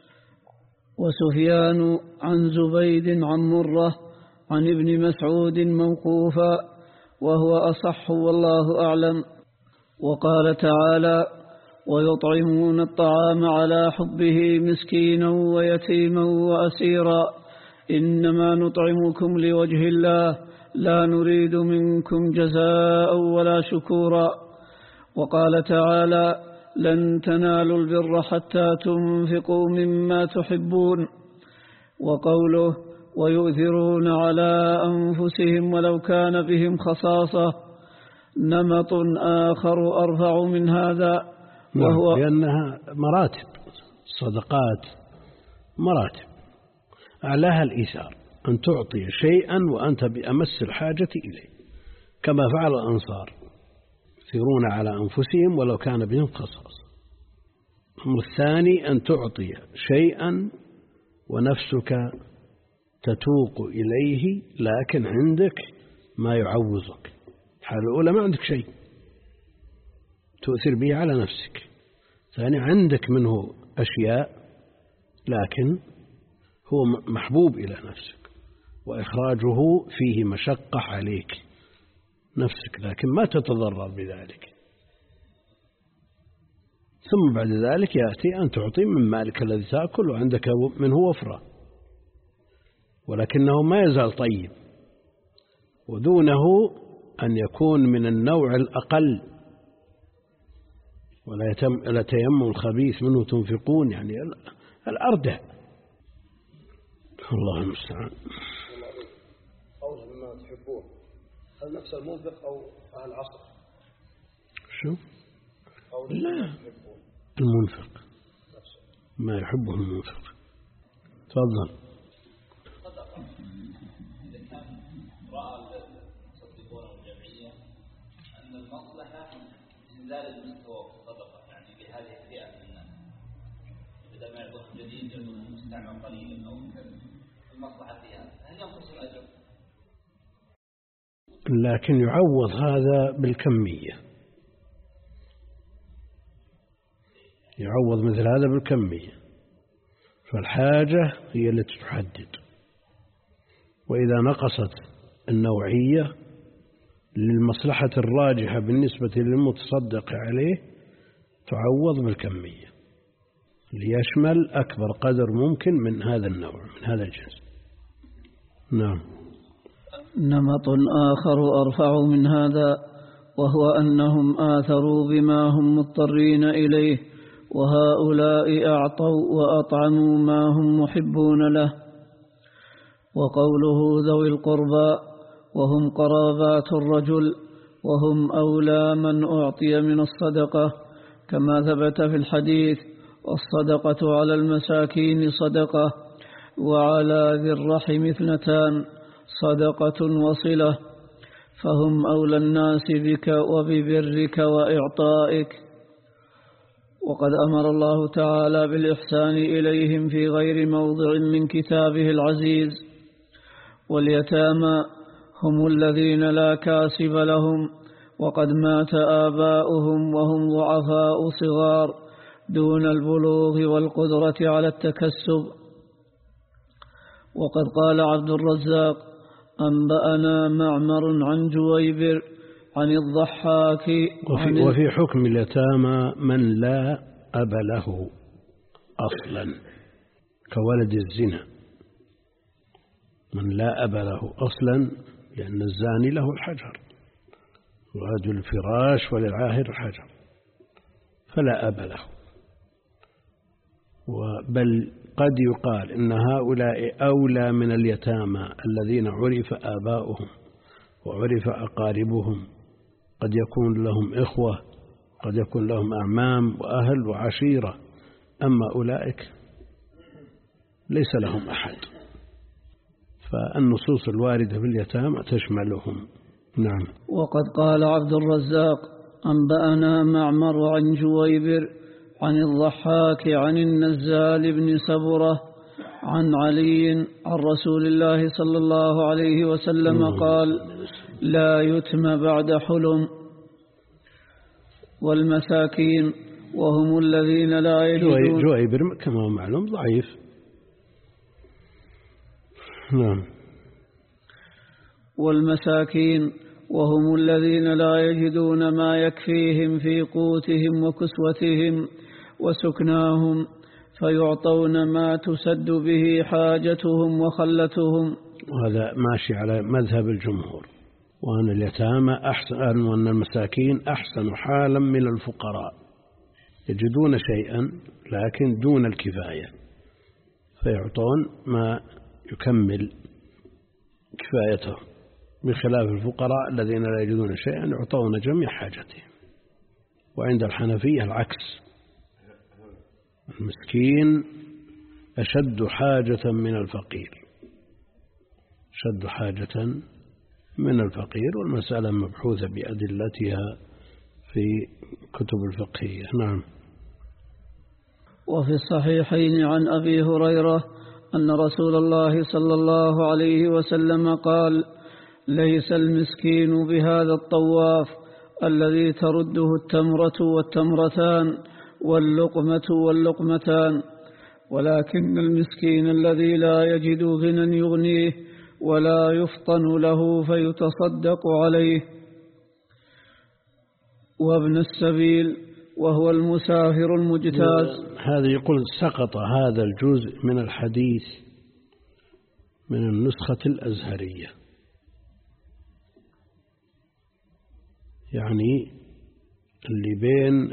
وسفيان عن زبيد عن مرة عن ابن مسعود موقوفا، وهو أصح والله أعلم. وقال تعالى: ويطعمون الطعام على حبه مسكينا ويتيما وأسيرا إنما نطعمكم لوجه الله لا نريد منكم جزاء ولا شكورا. وقال تعالى: لن تنالوا البر حتى تنفقوا مما تحبون. وقوله: ويؤثرون على أنفسهم ولو كان بهم خصاصة نمط آخر أرفع من هذا، وهو
لأنها مراتب. الصدقات مراتب، أعلاها الإيثار، أن تعطي شيئا وأنت بأمس الحاجة إليه، كما فعل الأنصار يؤثرون على أنفسهم ولو كان بهم خصاصة. الأمر الثاني أن تعطي شيئا ونفسك تتوق إليه لكن عندك ما يعوضك. الحالة الأولى ما عندك شيء تؤثر به على نفسك، ثاني عندك منه أشياء لكن هو محبوب إلى نفسك وإخراجه فيه مشقة عليك نفسك لكن ما تتضرر بذلك. ثم بعد ذلك يأتي أن تعطي من مالك الذي تأكل وعندك منه وفرة، ولكنه ما يزال طيب، ودونه أن يكون من النوع الأقل، ولا يتم تيمم الخبيث منه تنفقون، يعني الأردع. الله المستعان.
قوله مما تحبون، هل نفس المنفق أو أهل العصر؟
شو؟ لا، المنفق ما يحبه المنفق. تفضل.
إذا كان رأى المصدقون والجمعية أن المصلحة إنزال المستوى الصدقة يعني لهذه الفئة من الناس، بدل ما يعطون جديد يعطون مستعمل قليلا أو المصلحة فيها، هل ينقص الأجر؟
لكن يعوض هذا بالكمية، يعوض مثل هذا بالكمية، فالحاجة هي التي تحدد، وإذا نقصت النوعية للمصلحة الراجحة بالنسبة للمتصدق عليه تعوض بالكمية ليشمل أكبر قدر ممكن من هذا النوع من هذا الجنس. نعم.
نمط آخر أرفع من هذا، وهو أنهم آثروا بما هم مضطرين إليه، وهؤلاء أعطوا وأطعموا ما هم محبون له. وقوله ذوي القربى وهم قرابات الرجل وهم أولى من أعطي من الصدقة، كما ثبت في الحديث: والصدقة على المساكين صدقة وعلى ذي الرحم اثنتان صدقة وصلة، فهم أولى الناس بك وببرك وإعطائك. وقد أمر الله تعالى بالإحسان إليهم في غير موضع من كتابه العزيز. واليتامى هم الذين لا كاسب لهم وقد مات آباؤهم وهم ضعفاء صغار دون البلوغ والقدرة على التكسب. وقد قال عبد الرزاق: أنبأنا معمر عن جويبر عن الضحاك
وفي, وفي حكم اليتامى من لا أب له، أصلا كولد الزنا، من لا أب له أصلا، لأن الزاني له الحجر، ولد الفراش وللعاهر الحجر، فلا أب له. بل قد يقال إن هؤلاء أولى من اليتامى الذين عرف آباؤهم وعرف أقاربهم، قد يكون لهم إخوة، قد يكون لهم أعمام وأهل وعشيرة، أما أولئك ليس لهم أحد، فالنصوص الواردة في اليتامى تشملهم. نعم.
وقد قال عبد الرزاق أنبأنا معمر عن جويبر عن الضحاك عن النزال بن سبرة عن علي عن رسول الله صلى الله عليه وسلم قال: لا يتم بعد حلم. والمساكين وهم الذين لا يجدون.
جويبر كما هو معلوم ضعيف. نعم.
والمساكين وهم الذين لا يجدون ما يكفيهم في قوتهم وكسوتهم وسكناهم، فيعطون ما تسد به حاجتهم وخلتهم.
وهذا ماشي على مذهب الجمهور، وأن اليتامى أحسن، وأن المساكين أحسن حالا من الفقراء، يجدون شيئا لكن دون الكفاية، فيعطون ما يكمل كفايته، بخلاف الفقراء الذين لا يجدون شيئا يعطون جميع حاجتهم. وعند الحنفية العكس، المسكين أشد حاجة من الفقير، أشد حاجة من الفقير، والمسألة مبحوثة بأدلتها في كتب الفقهية. نعم.
وفي الصحيحين عن أبي هريرة أن رسول الله صلى الله عليه وسلم قال: ليس المسكين بهذا الطواف الذي ترده التمرة والتمرتان واللقمة واللقمتان، ولكن المسكين الذي لا يجد غنى يغنيه ولا يفطن له فيتصدق عليه. وابن السبيل وهو المسافر المجتاز.
هذا يقول سقط هذا الجزء من الحديث من النسخة الأزهرية، يعني اللي بين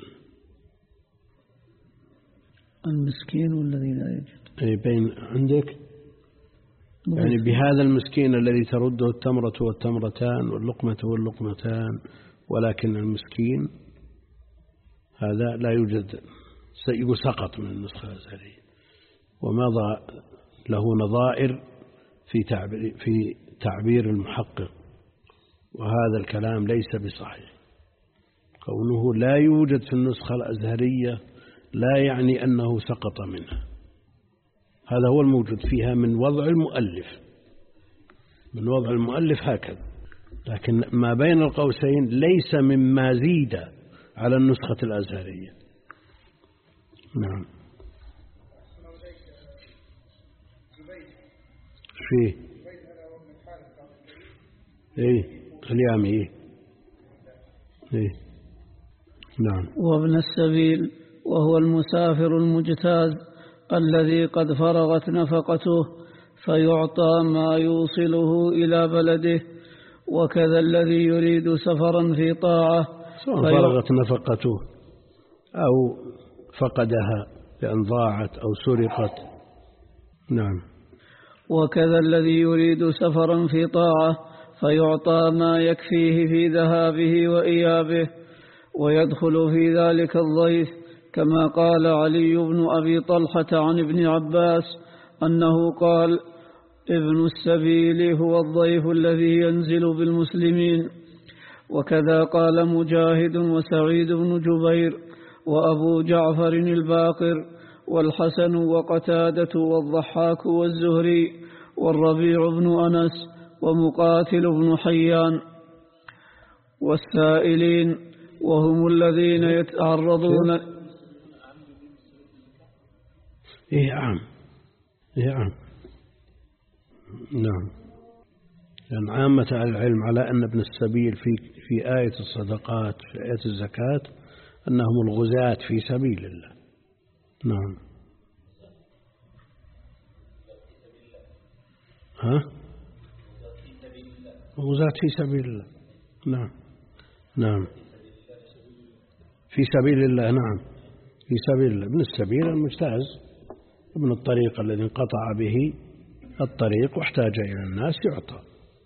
المسكين والذي لا يجد،
أي بين عندك يعني بهذا المسكين الذي ترده التمرة والتمرتان واللقمة واللقمتان، ولكن المسكين هذا لا يوجد، سقط من النسخة الأزهرية، ومضى له نظائر في تعبير, في تعبير المحقق، وهذا الكلام ليس بصحيح. كونه لا يوجد في النسخة الأزهرية لا يعني أنه سقط منها، هذا هو الموجود فيها من وضع المؤلف، من وضع المؤلف هكذا، لكن ما بين القوسين ليس مما زيد على النسخة الأزهرية. نعم. فيه ايه اليامي ايه ايه نعم.
وابن السبيل وهو المسافر المجتاز الذي قد فرغت نفقته فيعطى ما يوصله إلى بلده، وكذا الذي يريد سفرا في طاعة
سواء فرغت نفقته أو فقدها لأن ضاعت أو سرقت. نعم.
وكذا الذي يريد سفرا في طاعة فيعطى ما يكفيه في ذهابه وإيابه، ويدخل في ذلك الضيف، كما قال علي بن أبي طلحة عن ابن عباس أنه قال: ابن السبيل هو الضيف الذي ينزل بالمسلمين. وكذا قال مجاهد وسعيد بن جبير وأبو جعفر الباقر والحسن وقتادة والضحاك والزهري والربيع بن أنس ومقاتل بن حيان. والسائلين وهم الذين يتعرضون.
إيه عام إيه عام نعم. لأن يعني عامة العلم على أن ابن السبيل في في آية الصدقات في آية الزكاة أنهم الغزاة في سبيل الله. نعم. ها؟ الغزاة في سبيل الله. نعم نعم في سبيل الله. نعم في سبيل الله. ابن السبيل المجتاز، ابن الطريق الذي انقطع به الطريق واحتاج إلى الناس يعطى.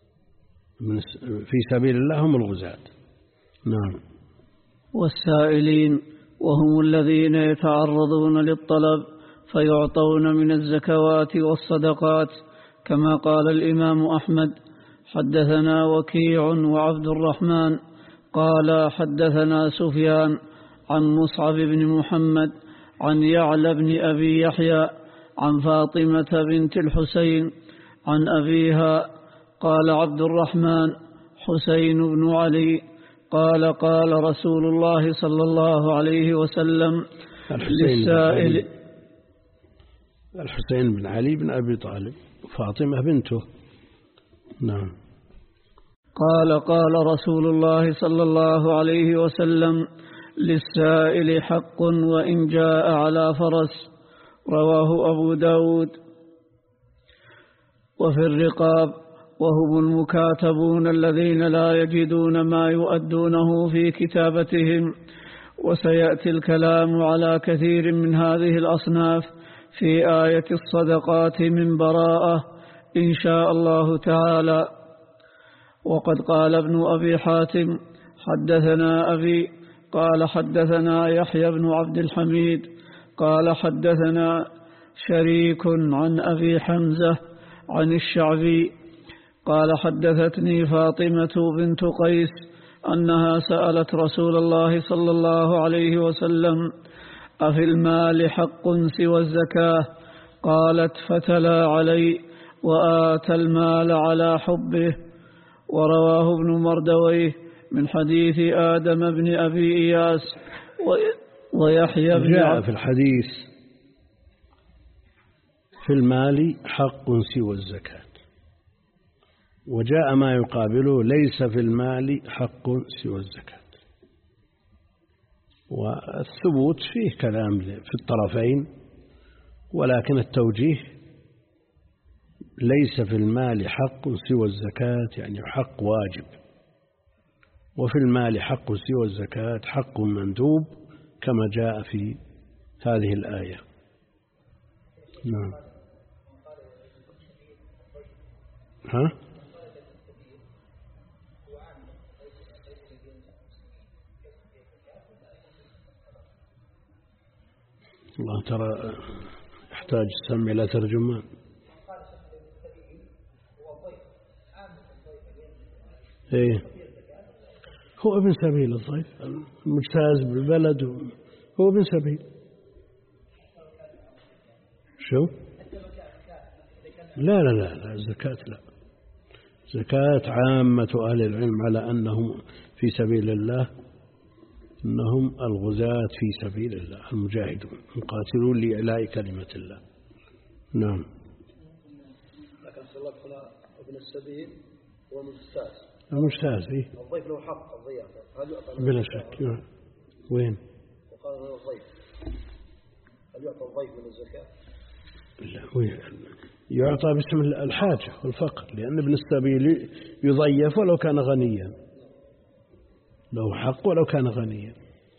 في سبيل الله هم الغزاة. نعم.
والسائلين وهم الذين يتعرضون للطلب فيعطون من الزكوات والصدقات، كما قال الإمام أحمد: حدثنا وكيع وعبد الرحمن قال حدثنا سفيان عن مصعب بن محمد عن يعلى بن أبي يحيى عن فاطمة بنت الحسين عن أبيها قال عبد الرحمن: حسين بن علي قال قال رسول الله صلى الله عليه وسلم للسائل.
الحسين بن علي بن أبي طالب، فاطمة بنته. نعم.
قال قال رسول الله صلى الله عليه وسلم: للسائل حق وإن جاء على فرس. رواه أبو داود. وفي الرقاب وهم المكاتبون الذين لا يجدون ما يؤدونه في كتابتهم، وسيأتي الكلام على كثير من هذه الأصناف في آية الصدقات من براءة إن شاء الله تعالى. وقد قال ابن أبي حاتم: حدثنا أبي قال حدثنا يحيى بن عبد الحميد قال حدثنا شريك عن أبي حمزة عن الشعبي قال حدثتني فاطمة بنت قيس أنها سألت رسول الله صلى الله عليه وسلم: أفي المال حق سوى الزكاة؟ قالت: فتلا علي وآتى المال على حبه. ورواه ابن مردويه من حديث آدم بن أبي إياس ويحيى بن
جاء في الحديث: في المال حق سوى الزكاة، وجاء ما يقابله: ليس في المال حق سوى الزكاة. والثبوت فيه كلام في الطرفين، ولكن التوجيه: ليس في المال حق سوى الزكاة يعني حق واجب، وفي المال حق سوى الزكاة حق مندوب، كما جاء في هذه الآية. نعم. ها؟ الله ترى يحتاج السمع إلى ترجمان. إيه، هو ابن سبيل الضيف المجتاز بالبلد، هو ابن سبيل. شو؟ لا لا لا لا الزكاة لا. زكاة عامة أهل العلم على أنهم في سبيل الله، أنهم الغزاة في سبيل الله المجاهدون مقاتلون لإعلاء كلمة الله. نعم.
لكن صلى ابن السبيل هو مجتاز.
المجتاز إيه.
الضيف له حق الضيافة، هل يعطى؟
بلا شك. نعم. وين؟
وقال له الضيف، هل يعطى الضيف من الزكاة؟
لا، يعطى باسم الحاجة والفقر، لأن ابن السبيل يضيف ولو كان غنيا، له حق ولو كان غنيا.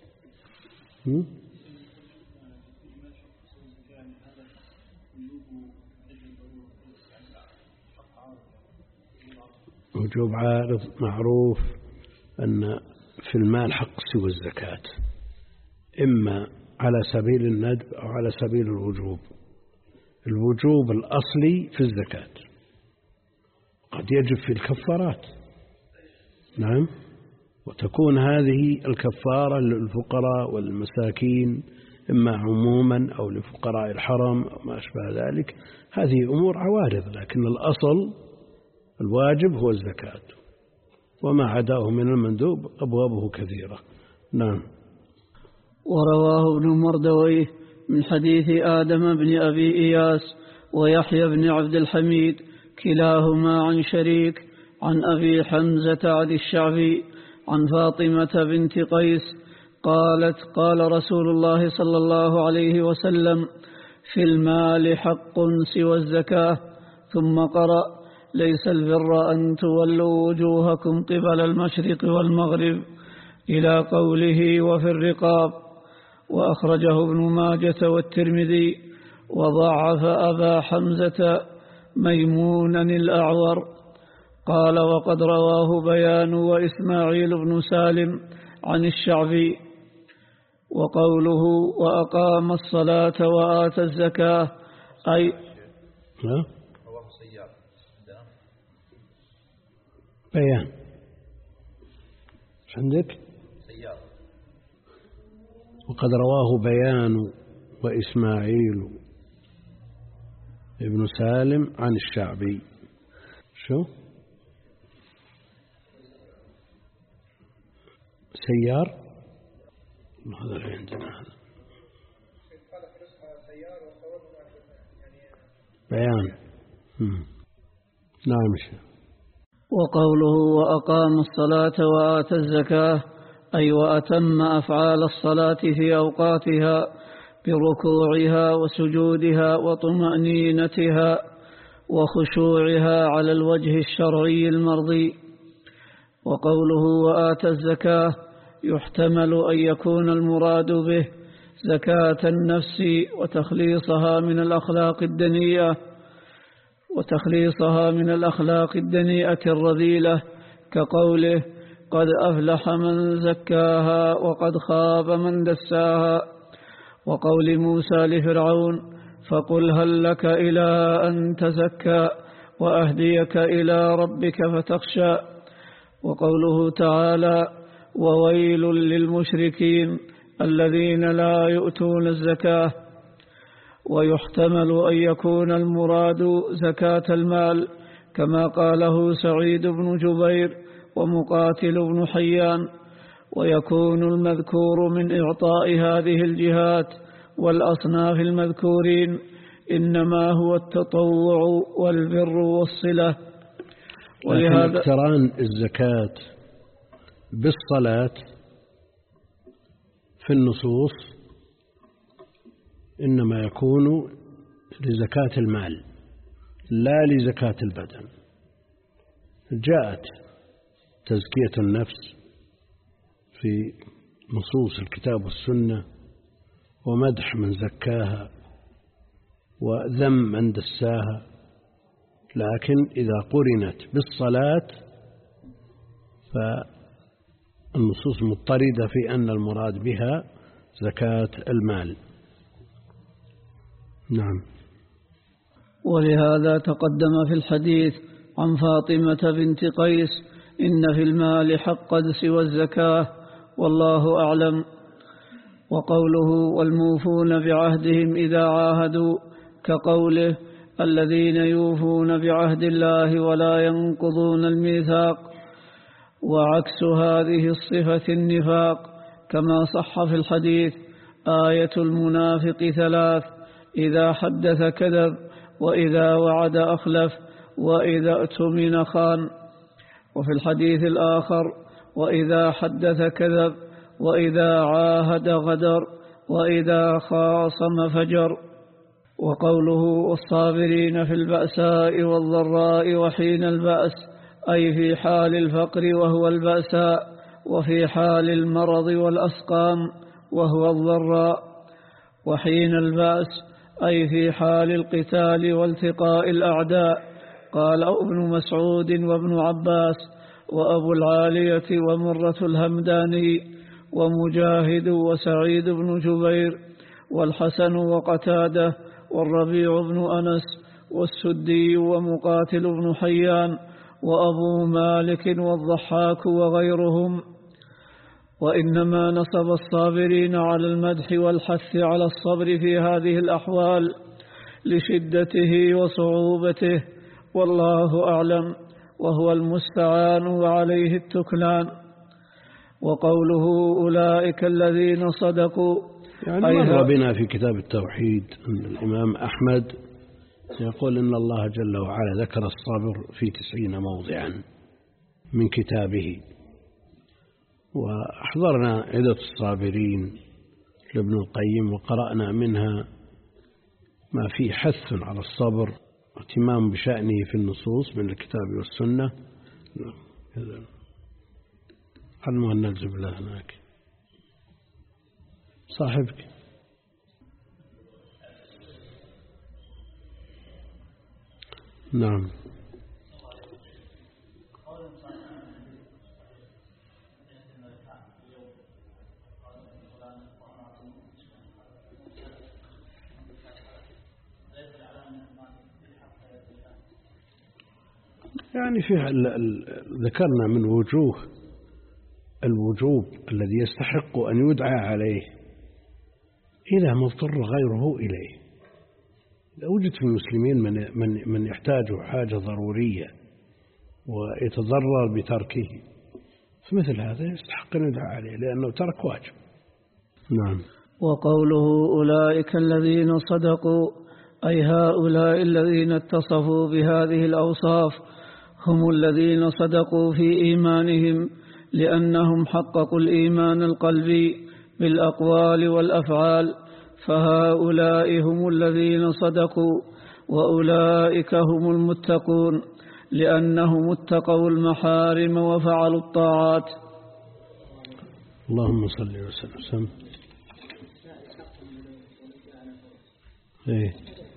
وجوب عارض معروف أن في المال حق سوى الزكاة، إما على سبيل الندب أو على سبيل الوجوب. الوجوب الأصلي في الزكاة، قد يجب في الكفارات. نعم. وتكون هذه الكفارة للفقراء والمساكين إما عموما أو لفقراء الحرم أو ما أشبه ذلك. هذه أمور عوارض، لكن الأصل الواجب هو الزكاة، وما عداه من المندوب أبوابه كثيرة. نعم.
ورواه ابن مردويه من حديث آدم بن أبي إياس ويحيى بن عبد الحميد كلاهما عن شريك عن أبي حمزة عن الشعبي عن فاطمة بنت قيس قالت: قال رسول الله صلى الله عليه وسلم: في المال حق سوى الزكاة. ثم قرأ: ليس البر أن تولوا وجوهكم قبل المشرق والمغرب إلى قوله وفي الرقاب. وأخرجه ابن ماجة والترمذي وضعف أبا حمزة ميمونا الأعور. قال وقد رواه بيان وإسماعيل بن سالم عن الشعبي. وقوله وأقام الصلاة وآتى الزكاة أي
بيان عندك وقد رواه بيان وإسماعيل ابن سالم عن الشعبي. شو سيار هذا اللي عندنا هذا بيان مم. نعم شيء.
وقوله وأقام الصلاة وآتى الزكاة أي وأتم أفعال الصلاة في أوقاتها بركوعها وسجودها وطمأنينتها وخشوعها على الوجه الشرعي المرضي. وقوله وآتى الزكاة يحتمل أن يكون المراد به زكاة النفس وتخليصها من الأخلاق الدنيئة وتخليصها من الأخلاق الدنيئة الرذيلة كقوله قد أفلح من زكاها وقد خاب من دساها. وقول موسى لفرعون فقل هل لك إلى أن تزكى وأهديك إلى ربك فتخشى. وقوله تعالى وويل للمشركين الذين لا يؤتون الزكاة. ويحتمل أن يكون المراد زكاة المال كما قاله سعيد بن جبير ومقاتل بن حيان. ويكون المذكور من إعطاء هذه الجهات والأصناف المذكورين إنما هو التطوع والبر والصلة.
ولهذا اقتران الزكاة بالصلاة في النصوص إنما يكون لزكاة المال لا لزكاة البدن. جاءت تزكية النفس في نصوص الكتاب والسنة ومدح من زكاها وذم من دساها، لكن إذا قرنت بالصلاة فالنصوص مضطردة في أن المراد بها زكاة المال. نعم.
ولهذا تقدم في الحديث عن فاطمة بنت قيس إن في المال حقا سوى الزكاة والله أعلم. وقوله والموفون بعهدهم إذا عاهدوا كقوله الذين يوفون بعهد الله ولا ينقضون الميثاق. وعكس هذه الصفة النفاق كما صح في الحديث آية المنافق ثلاث إذا حدث كذب وإذا وعد أخلف وإذا اؤتمن خان. وفي الحديث الآخر وإذا حدث كذب وإذا عاهد غدر وإذا خاصم فجر. وقوله والصابرين في البأساء والضراء وحين البأس أي في حال الفقر وهو البأساء وفي حال المرض والأسقام وهو الضراء. وحين البأس أي في حال القتال والتقاء الأعداء. قال ابن مسعود وابن عباس وأبو العالية ومرة الهمداني ومجاهد وسعيد بن جبير والحسن وقتاده والربيع بن أنس والسدي ومقاتل بن حيان وأبو مالك والضحاك وغيرهم. وإنما نصب الصابرين على المدح والحث على الصبر في هذه الأحوال لشدته وصعوبته والله أعلم وهو المستعان وعليه التكلان. وقوله أولئك الذين صدقوا
يعني مر بنا في كتاب التوحيد أن الإمام أحمد يقول إن الله جل وعلا ذكر الصابر في تسعين موضعا من كتابه. وأحضرنا عدة الصابرين لابن القيم وقرأنا منها ما فيه حث على الصبر اهتمام بشأنه في النصوص من الكتاب والسنة. خلنا نلزم له هناك صاحبك. نعم. يعني في ذكرنا من وجوه الوجوب الذي يستحق أن يدعى عليه إذا ما اضطر غيره إليه. لو وجد في المسلمين من من من يحتاج حاجة ضرورية ويتضرر بتركه، فمثل هذا يستحق أن يدعى عليه لأنه ترك واجب. نعم.
وقوله أولئك الذين صدقوا أي هؤلاء الذين اتصفوا بهذه الأوصاف هم الذين صدقوا في إيمانهم لأنهم حققوا الإيمان القلبي بالأقوال والأفعال، فهؤلاء هم الذين صدقوا، وأولئك هم المتقون لأنهم اتقوا المحارم وفعلوا الطاعات.
اللهم صل وسلم. ايه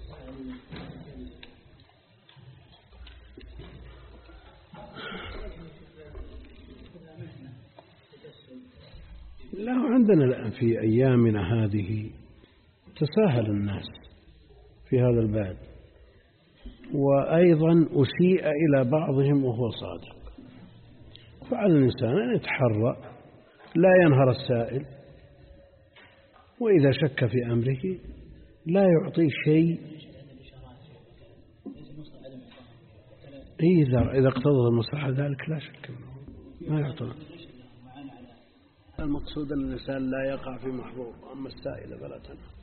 لا، عندنا الآن في أيامنا هذه تساهل الناس في هذا الباب، وأيضا أسيء إلى بعضهم وهو صادق. فعلى الإنسان أن يتحرى لا ينهر السائل، وإذا شك في أمره لا يعطي شيء إذا إذا اقتضى المصلحة ذلك لا شك ما يعطي. المقصود أن الإنسان لا يقع في محظور، أما السائل فلا تنهر.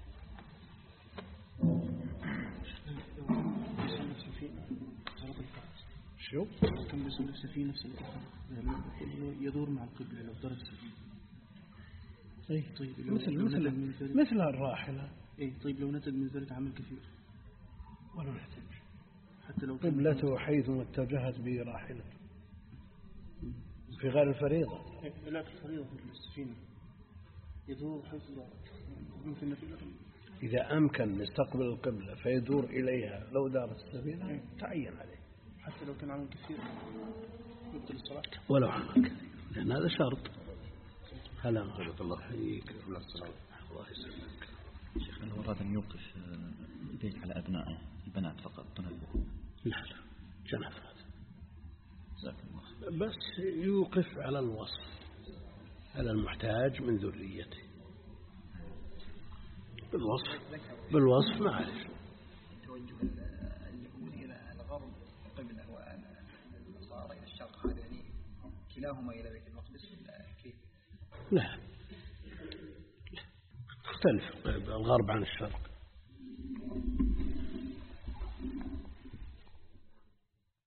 شو؟
كم بيصير نفسه في نفس الوقت يدور مع القبلة لو ضرب سفينة.
إيه طيب مثل مثل مثل الراحلة.
إيه طيب لو نتج من ذلك عمل كثير
ولا نحتاج
حتى لو
قبلته حيث اتجهت به راحلته في غير الفريضة.
إيه لا في الفريضة في السفينة يدور حيث ممكن في
إذا أمكن يستقبل القبلة فيدور إليها لو دارت السفينة إيه؟ تعين عليه
حتى لو كان عمل كثير يبطل الصلاة
ولو عمل كثير، لأن هذا شرط. هلا
بارك الله فيك. الله يسلمك. شيخنا هو أراد أن يوقف البيت على أبنائه البنات فقط دون الأبوة.
لا لا جنف هذا. بس يوقف على الوصف، على المحتاج من ذريته بالوصف بالوصف ما عليه.
توجه اليهود إلى الغرب قبله والنصارى إلى الشرق، هذا يعني كلاهما إلى بيت المقدس كيف؟
لا تختلف الغرب عن الشرق.